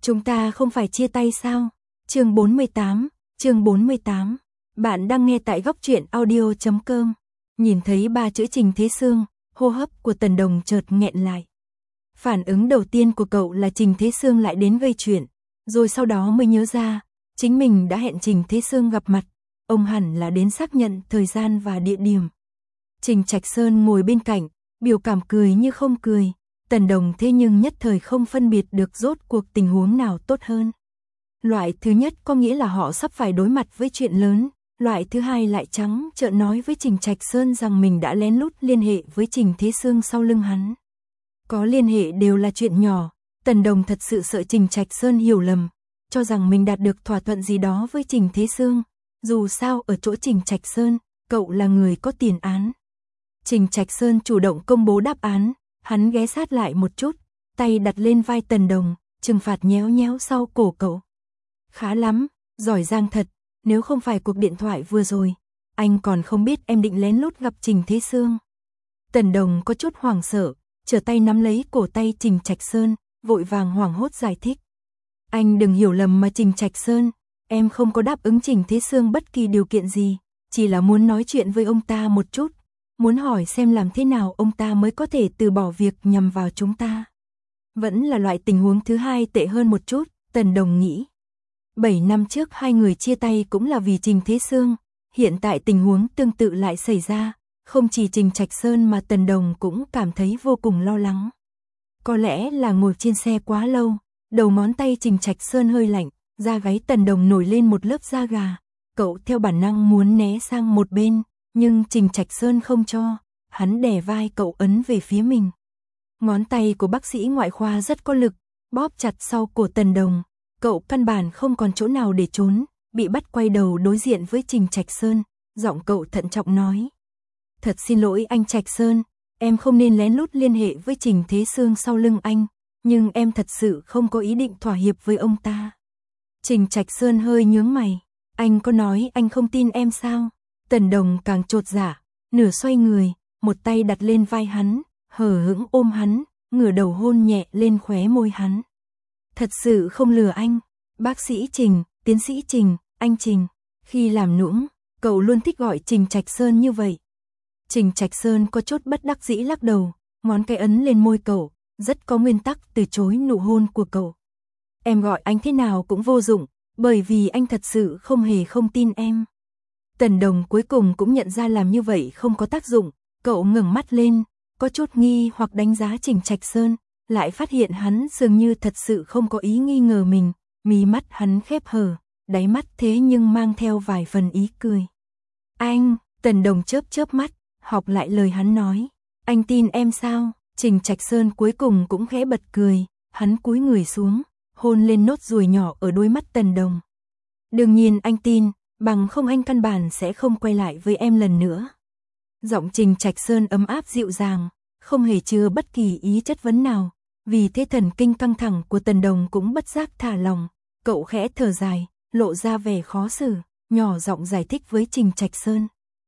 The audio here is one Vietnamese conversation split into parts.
Chúng ta không phải chia tay sao? Chương 48. Bạn đang nghe tại góc truyện audio.com. Nhìn thấy ba chữ Trình Thế Sương, hô hấp của Tần Đồng chợt nghẹn lại. Phản ứng đầu tiên của cậu là Trình Thế Sương lại đến gây chuyện, rồi sau đó mới nhớ ra, chính mình đã hẹn Trình Thế Sương gặp mặt, ông hẳn là đến xác nhận thời gian và địa điểm. Trình Trạch Sơn ngồi bên cạnh, biểu cảm cười như không cười, Tần Đồng thế nhưng nhất thời không phân biệt được rốt cuộc tình huống nào tốt hơn. Loại thứ nhất có nghĩa là họ sắp phải đối mặt với chuyện lớn, loại thứ hai lại trắng trợn nói với Trình Trạch Sơn rằng mình đã lén lút liên hệ với Trình Thế Sương sau lưng hắn. Có liên hệ đều là chuyện nhỏ, Tần Đồng thật sự sợ Trình Trạch Sơn hiểu lầm, cho rằng mình đạt được thỏa thuận gì đó với Trình Thế Sương, dù sao ở chỗ Trình Trạch Sơn, cậu là người có tiền án. Trình Trạch Sơn chủ động công bố đáp án, hắn ghé sát lại một chút, tay đặt lên vai Tần Đồng, trừng phạt nhéo nhéo sau cổ cậu. Khá lắm, giỏi giang thật, nếu không phải cuộc điện thoại vừa rồi, anh còn không biết em định lén lút gặp Trình Thế Sương. Tần Đồng có chút hoảng sợ, trở tay nắm lấy cổ tay Trình Trạch Sơn, vội vàng hoảng hốt giải thích. Anh đừng hiểu lầm mà Trình Trạch Sơn, em không có đáp ứng Trình Thế Sương bất kỳ điều kiện gì, chỉ là muốn nói chuyện với ông ta một chút, muốn hỏi xem làm thế nào ông ta mới có thể từ bỏ việc nhằm vào chúng ta. Vẫn là loại tình huống thứ hai tệ hơn một chút, Tần Đồng nghĩ. 7 năm trước hai người chia tay cũng là vì Trình Thế Sương, hiện tại tình huống tương tự lại xảy ra, không chỉ Trình Trạch Sơn mà Tần Đồng cũng cảm thấy vô cùng lo lắng. Có lẽ là ngồi trên xe quá lâu, đầu ngón tay Trình Trạch Sơn hơi lạnh, da gáy Tần Đồng nổi lên một lớp da gà, cậu theo bản năng muốn né sang một bên, nhưng Trình Trạch Sơn không cho, hắn đè vai cậu ấn về phía mình. Ngón tay của bác sĩ ngoại khoa rất có lực, bóp chặt sau cổ Tần Đồng, cậu căn bản không còn chỗ nào để trốn, bị bắt quay đầu đối diện với Trình Trạch Sơn, giọng cậu thận trọng nói. Thật xin lỗi anh Trạch Sơn, em không nên lén lút liên hệ với Trình Thế Sương sau lưng anh, nhưng em thật sự không có ý định thỏa hiệp với ông ta. Trình Trạch Sơn hơi nhướng mày, anh có nói anh không tin em sao? Tần Đồng càng chột dạ, nửa xoay người, một tay đặt lên vai hắn, hờ hững ôm hắn, ngửa đầu hôn nhẹ lên khóe môi hắn. Thật sự không lừa anh, bác sĩ Trình, tiến sĩ Trình, anh Trình, khi làm nũng, cậu luôn thích gọi Trình Trạch Sơn như vậy. Trình Trạch Sơn có chút bất đắc dĩ lắc đầu, ngón cái ấn lên môi cậu, rất có nguyên tắc từ chối nụ hôn của cậu. Em gọi anh thế nào cũng vô dụng, bởi vì anh thật sự không hề không tin em. Tần Đồng cuối cùng cũng nhận ra làm như vậy không có tác dụng, cậu ngẩng mắt lên, có chút nghi hoặc đánh giá Trình Trạch Sơn, lại phát hiện hắn dường như thật sự không có ý nghi ngờ mình, mí mắt hắn khép hờ, đáy mắt thế nhưng mang theo vài phần ý cười. Anh, Tần Đồng chớp chớp mắt, học lại lời hắn nói, anh tin em sao? Trình Trạch Sơn cuối cùng cũng khẽ bật cười, hắn cúi người xuống, hôn lên nốt ruồi nhỏ ở đôi mắt Tần Đồng. Đương nhiên anh tin, bằng không anh căn bản sẽ không quay lại với em lần nữa. Giọng Trình Trạch Sơn ấm áp dịu dàng, không hề chứa bất kỳ ý chất vấn nào, vì thế thần kinh căng thẳng của Tần Đồng cũng bất giác thả lòng, cậu khẽ thở dài, lộ ra vẻ khó xử, nhỏ giọng giải thích với Trình Trạch Sơn.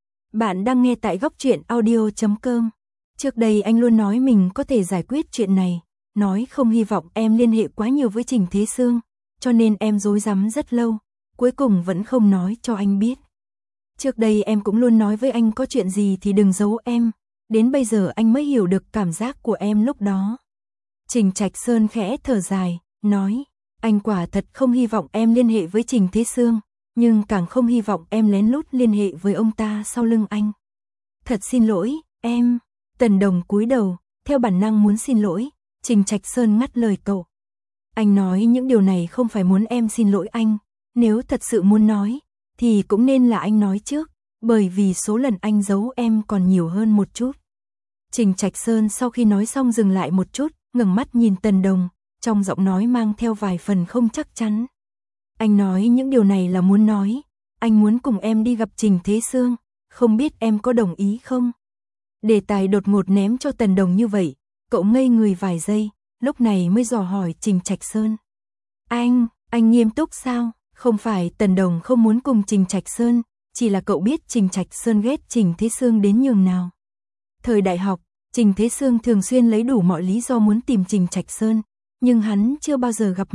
Bạn đang nghe tại góc truyện audio.com. Trước đây anh luôn nói mình có thể giải quyết chuyện này, nói không hy vọng em liên hệ quá nhiều với Trình Thế Sương, cho nên em rối rắm rất lâu, cuối cùng vẫn không nói cho anh biết. Trước đây em cũng luôn nói với anh có chuyện gì thì đừng giấu em, đến bây giờ anh mới hiểu được cảm giác của em lúc đó. Trình Trạch Sơn khẽ thở dài, nói, anh quả thật không hy vọng em liên hệ với Trình Thế Sương, nhưng càng không hy vọng em lén lút liên hệ với ông ta sau lưng anh. Thật xin lỗi, em. Tần Đồng cúi đầu, theo bản năng muốn xin lỗi, Trình Trạch Sơn ngắt lời cậu. Anh nói những điều này không phải muốn em xin lỗi anh, nếu thật sự muốn nói, thì cũng nên là anh nói trước, bởi vì số lần anh giấu em còn nhiều hơn một chút. Trình Trạch Sơn sau khi nói xong dừng lại một chút, ngẩng mắt nhìn Tần Đồng, trong giọng nói mang theo vài phần không chắc chắn. Anh nói những điều này là muốn nói, anh muốn cùng em đi gặp Trình Thế Sương, không biết em có đồng ý không? Đề tài đột ngột ném cho Tần Đồng như vậy, cậu ngây người vài giây, lúc này mới dò hỏi Trình Trạch Sơn. Anh nghiêm túc sao? Không phải Tần Đồng không muốn cùng Trình Trạch Sơn, chỉ là cậu biết Trình Trạch Sơn ghét Trình Thế Sương đến nhường nào. Thời đại học, Trình Thế Sương thường xuyên lấy đủ mọi lý do muốn tìm Trình Trạch Sơn, nhưng hắn chưa bao giờ gặp mặt,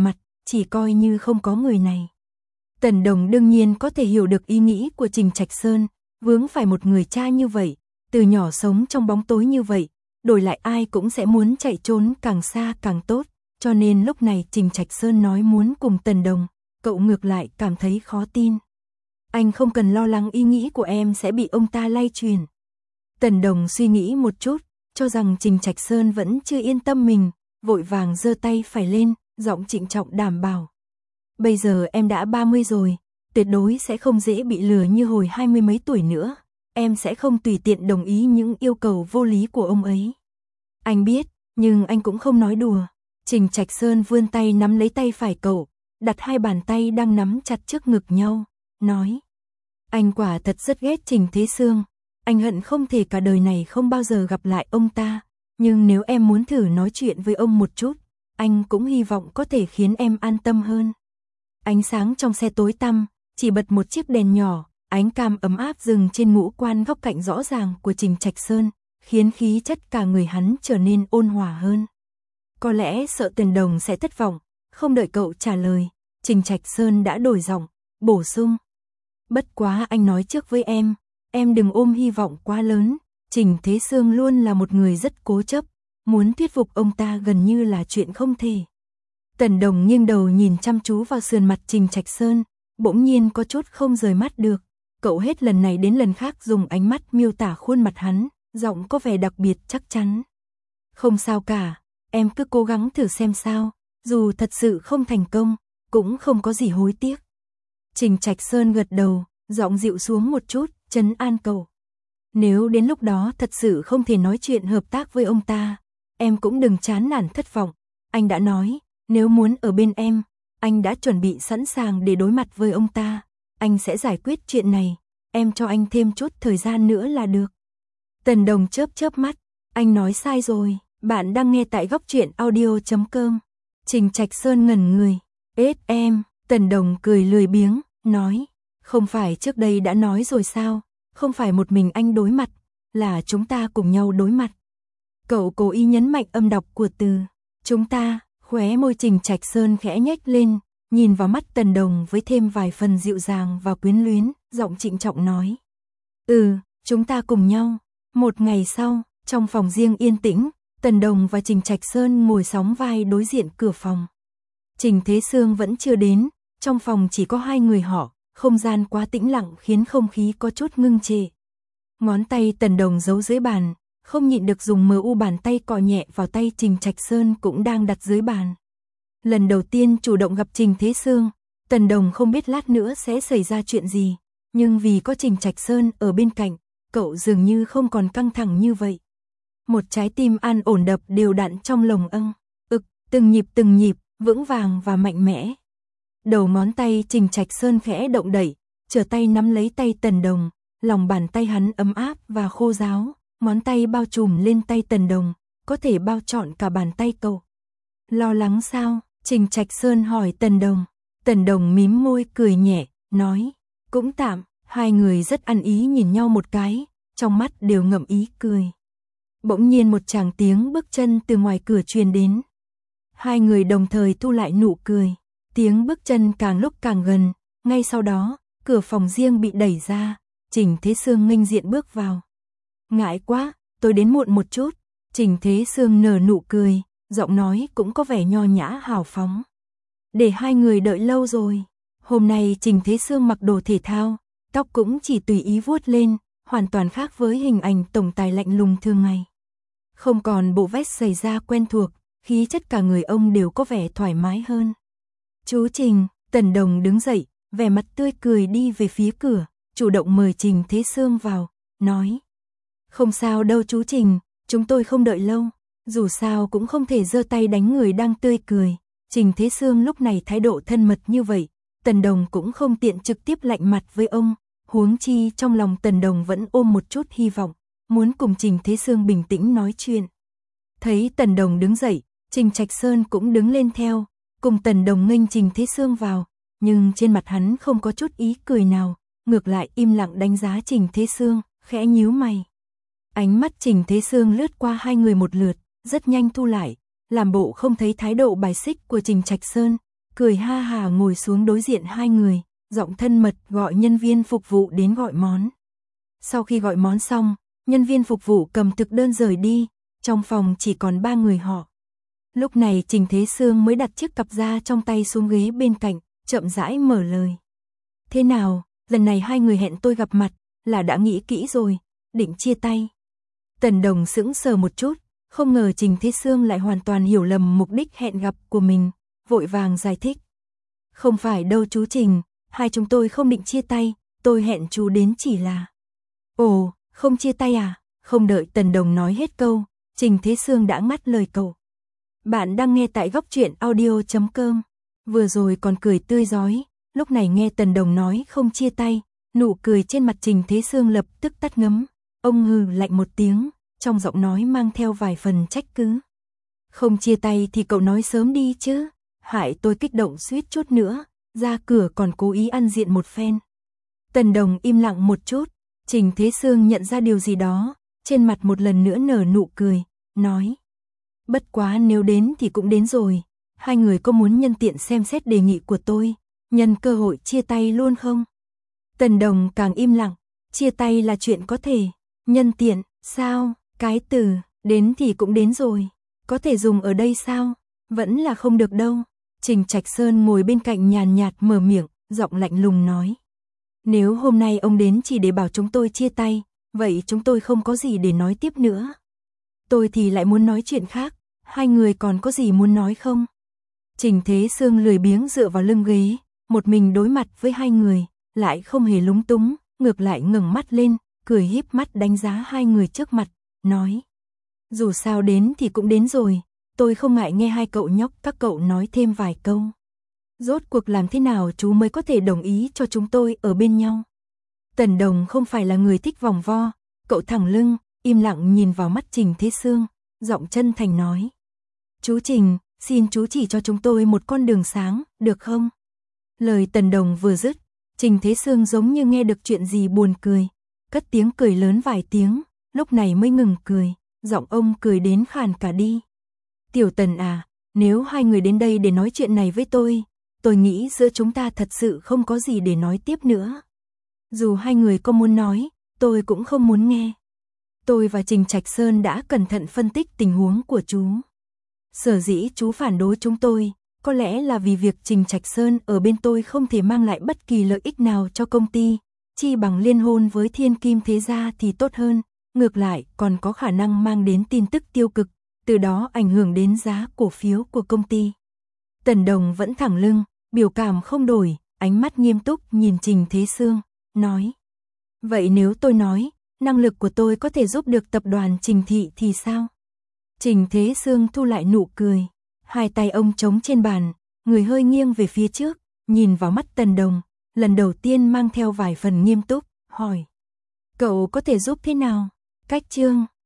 chỉ coi như không có người này. Tần Đồng đương nhiên có thể hiểu được ý nghĩ của Trình Trạch Sơn, vướng phải một người cha như vậy, từ nhỏ sống trong bóng tối như vậy, đổi lại ai cũng sẽ muốn chạy trốn càng xa càng tốt, cho nên lúc này Trình Trạch Sơn nói muốn cùng Tần Đồng, cậu ngược lại cảm thấy khó tin. Anh không cần lo lắng ý nghĩ của em sẽ bị ông ta lay truyền. Tần Đồng suy nghĩ một chút, cho rằng Trình Trạch Sơn vẫn chưa yên tâm mình, vội vàng giơ tay phải lên, giọng trịnh trọng đảm bảo. Bây giờ em đã 30 rồi, tuyệt đối sẽ không dễ bị lừa như hồi 20 mấy tuổi nữa. Em sẽ không tùy tiện đồng ý những yêu cầu vô lý của ông ấy. Anh biết, nhưng anh cũng không nói đùa. Trình Trạch Sơn vươn tay nắm lấy tay phải cậu, đặt hai bàn tay đang nắm chặt trước ngực nhau, nói. Anh quả thật rất ghét Trình Thế Sương. Anh hận không thể cả đời này không bao giờ gặp lại ông ta. Nhưng nếu em muốn thử nói chuyện với ông một chút, anh cũng hy vọng có thể khiến em an tâm hơn. Ánh sáng trong xe tối tăm, chỉ bật một chiếc đèn nhỏ, ánh cam ấm áp dừng trên ngũ quan góc cạnh rõ ràng của Trình Trạch Sơn, khiến khí chất cả người hắn trở nên ôn hòa hơn. Có lẽ sợ Tần Đồng sẽ thất vọng, không đợi cậu trả lời, Trình Trạch Sơn đã đổi giọng, bổ sung. Bất quá anh nói trước với em đừng ôm hy vọng quá lớn, Trình Thế Sương luôn là một người rất cố chấp, muốn thuyết phục ông ta gần như là chuyện không thể. Tần Đồng nghiêng đầu nhìn chăm chú vào sườn mặt Trình Trạch Sơn, bỗng nhiên có chút không rời mắt được. Cậu hết lần này đến lần khác dùng ánh mắt miêu tả khuôn mặt hắn, giọng có vẻ đặc biệt chắc chắn. Không sao cả, em cứ cố gắng thử xem sao, dù thật sự không thành công, cũng không có gì hối tiếc. Trình Trạch Sơn gật đầu, giọng dịu xuống một chút, trấn an cậu. Nếu đến lúc đó thật sự không thể nói chuyện hợp tác với ông ta, em cũng đừng chán nản thất vọng. Anh đã nói, nếu muốn ở bên em, anh đã chuẩn bị sẵn sàng để đối mặt với ông ta. Anh sẽ giải quyết chuyện này, em cho anh thêm chút thời gian nữa là được. Tần Đồng chớp chớp mắt, anh nói sai rồi, bạn đang nghe tại góc truyện audio.com. Trình Trạch Sơn ngẩn người, em, Tần Đồng cười lười biếng, nói, không phải trước đây đã nói rồi sao, không phải một mình anh đối mặt, là chúng ta cùng nhau đối mặt. Cậu cố ý nhấn mạnh âm đọc của từ, chúng ta, khóe môi Trình Trạch Sơn khẽ nhếch lên, nhìn vào mắt Tần Đồng với thêm vài phần dịu dàng và quyến luyến, giọng trịnh trọng nói. Chúng ta cùng nhau. Một ngày sau, trong phòng riêng yên tĩnh, Tần Đồng và Trình Trạch Sơn ngồi sóng vai đối diện cửa phòng. Trình Thế Sương vẫn chưa đến, trong phòng chỉ có hai người họ, không gian quá tĩnh lặng khiến không khí có chút ngưng trệ. Ngón tay Tần Đồng giấu dưới bàn, không nhịn được dùng mu bàn tay cọ nhẹ vào tay Trình Trạch Sơn cũng đang đặt dưới bàn. Lần đầu tiên chủ động gặp Trình Thế Sương, Tần Đồng không biết lát nữa sẽ xảy ra chuyện gì, nhưng vì có Trình Trạch Sơn ở bên cạnh, cậu dường như không còn căng thẳng như vậy. Một trái tim an ổn đập đều đặn trong lồng âng, từng nhịp, vững vàng và mạnh mẽ. Đầu ngón tay Trình Trạch Sơn khẽ động đẩy, trở tay nắm lấy tay Tần Đồng, lòng bàn tay hắn ấm áp và khô ráo, ngón tay bao trùm lên tay Tần Đồng, có thể bao trọn cả bàn tay cậu. Lo lắng sao? Trình Trạch Sơn hỏi Tần Đồng. Tần Đồng mím môi cười nhẹ, nói, cũng tạm. Hai người rất ăn ý nhìn nhau một cái, trong mắt đều ngậm ý cười. Bỗng nhiên một tràng tiếng bước chân từ ngoài cửa truyền đến. Hai người đồng thời thu lại nụ cười, tiếng bước chân càng lúc càng gần, ngay sau đó, cửa phòng riêng bị đẩy ra, Trình Thế Sương nghênh diện bước vào. Ngại quá, tôi đến muộn một chút. Trình Thế Sương nở nụ cười, giọng nói cũng có vẻ nho nhã hào phóng. Để hai người đợi lâu rồi. Hôm nay Trình Thế Sương mặc đồ thể thao, tóc cũng chỉ tùy ý vuốt lên, hoàn toàn khác với hình ảnh tổng tài lạnh lùng thường ngày. Không còn bộ vest giày da quen thuộc, khí chất cả người ông đều có vẻ thoải mái hơn. Chú Trình, Tần Đồng đứng dậy, vẻ mặt tươi cười đi về phía cửa, chủ động mời Trình Thế Sương vào, nói. Không sao đâu chú Trình, chúng tôi không đợi lâu, dù sao cũng không thể giơ tay đánh người đang tươi cười. Trình Thế Sương lúc này thái độ thân mật như vậy, Tần Đồng cũng không tiện trực tiếp lạnh mặt với ông, huống chi trong lòng Tần Đồng vẫn ôm một chút hy vọng, muốn cùng Trình Thế Sương bình tĩnh nói chuyện. Thấy Tần Đồng đứng dậy, Trình Trạch Sơn cũng đứng lên theo, cùng Tần Đồng nghênh Trình Thế Sương vào, nhưng trên mặt hắn không có chút ý cười nào, ngược lại im lặng đánh giá Trình Thế Sương, khẽ nhíu mày. Ánh mắt Trình Thế Sương lướt qua hai người một lượt, rất nhanh thu lại, làm bộ không thấy thái độ bài xích của Trình Trạch Sơn, cười ha hà ngồi xuống đối diện hai người, giọng thân mật gọi nhân viên phục vụ đến gọi món. Sau khi gọi món xong, nhân viên phục vụ cầm thực đơn rời đi, trong phòng chỉ còn 3 người họ. Lúc này Trình Thế Sương mới đặt chiếc cặp da trong tay xuống ghế bên cạnh, chậm rãi mở lời. Thế nào, lần này hai người hẹn tôi gặp mặt, là đã nghĩ kỹ rồi, định chia tay. Tần Đồng sững sờ một chút, không ngờ Trình Thế Sương lại hoàn toàn hiểu lầm mục đích hẹn gặp của mình, vội vàng giải thích. Không phải đâu chú Trình, hai chúng tôi không định chia tay, tôi hẹn chú đến chỉ là... Ồ, không chia tay à? Không đợi Tần Đồng nói hết câu, Trình Thế Sương đã ngắt lời cậu. Bạn đang nghe tại góc truyện audio.com. Vừa rồi còn cười tươi rói, lúc này nghe Tần Đồng nói không chia tay, nụ cười trên mặt Trình Thế Sương lập tức tắt ngấm. Ông hừ lạnh một tiếng, trong giọng nói mang theo vài phần trách cứ. Không chia tay thì cậu nói sớm đi chứ, hại tôi kích động suýt chút nữa, ra cửa còn cố ý ăn diện một phen. Tần Đồng im lặng một chút, Trình Thế Sương nhận ra điều gì đó, trên mặt một lần nữa nở nụ cười, nói. Bất quá nếu đến thì cũng đến rồi, hai người có muốn nhân tiện xem xét đề nghị của tôi, nhân cơ hội chia tay luôn không? Tần Đồng càng im lặng, chia tay là chuyện có thể, nhân tiện, sao, cái từ, đến thì cũng đến rồi, có thể dùng ở đây sao, vẫn là không được đâu. Trình Trạch Sơn ngồi bên cạnh nhàn nhạt mở miệng, giọng lạnh lùng nói. Nếu hôm nay ông đến chỉ để bảo chúng tôi chia tay, vậy chúng tôi không có gì để nói tiếp nữa. Tôi thì lại muốn nói chuyện khác, hai người còn có gì muốn nói không? Trình Thế Sương lười biếng dựa vào lưng ghế, một mình đối mặt với hai người, lại không hề lúng túng, ngược lại ngẩng mắt lên, cười híp mắt đánh giá hai người trước mặt, nói. Dù sao đến thì cũng đến rồi, tôi không ngại nghe hai cậu nhóc các cậu nói thêm vài câu. Rốt cuộc làm thế nào chú mới có thể đồng ý cho chúng tôi ở bên nhau? Tần Đồng không phải là người thích vòng vo, cậu thẳng lưng, im lặng nhìn vào mắt Trình Thế Sương, giọng chân thành nói. Chú Trình, xin chú chỉ cho chúng tôi một con đường sáng, được không? Lời Tần Đồng vừa dứt, Trình Thế Sương giống như nghe được chuyện gì buồn cười, cất tiếng cười lớn vài tiếng, lúc này mới ngừng cười, giọng ông cười đến khàn cả đi. Tiểu Tần à, nếu hai người đến đây để nói chuyện này với tôi nghĩ giữa chúng ta thật sự không có gì để nói tiếp nữa. Dù hai người có muốn nói, tôi cũng không muốn nghe. Tôi và Trình Trạch Sơn đã cẩn thận phân tích tình huống của chú. Sở dĩ chú phản đối chúng tôi, có lẽ là vì việc Trình Trạch Sơn ở bên tôi không thể mang lại bất kỳ lợi ích nào cho công ty, chi bằng liên hôn với Thiên Kim Thế Gia thì tốt hơn, ngược lại còn có khả năng mang đến tin tức tiêu cực, từ đó ảnh hưởng đến giá cổ phiếu của công ty. Tần Đồng vẫn thẳng lưng, biểu cảm không đổi, ánh mắt nghiêm túc nhìn Trình Thế Sương, nói. Vậy nếu tôi nói, năng lực của tôi có thể giúp được tập đoàn Trình Thị thì sao? Trình Thế Sương thu lại nụ cười, hai tay ông chống trên bàn, người hơi nghiêng về phía trước, nhìn vào mắt Tần Đồng, lần đầu tiên mang theo vài phần nghiêm túc, hỏi. Cậu có thể giúp thế nào? Cách chương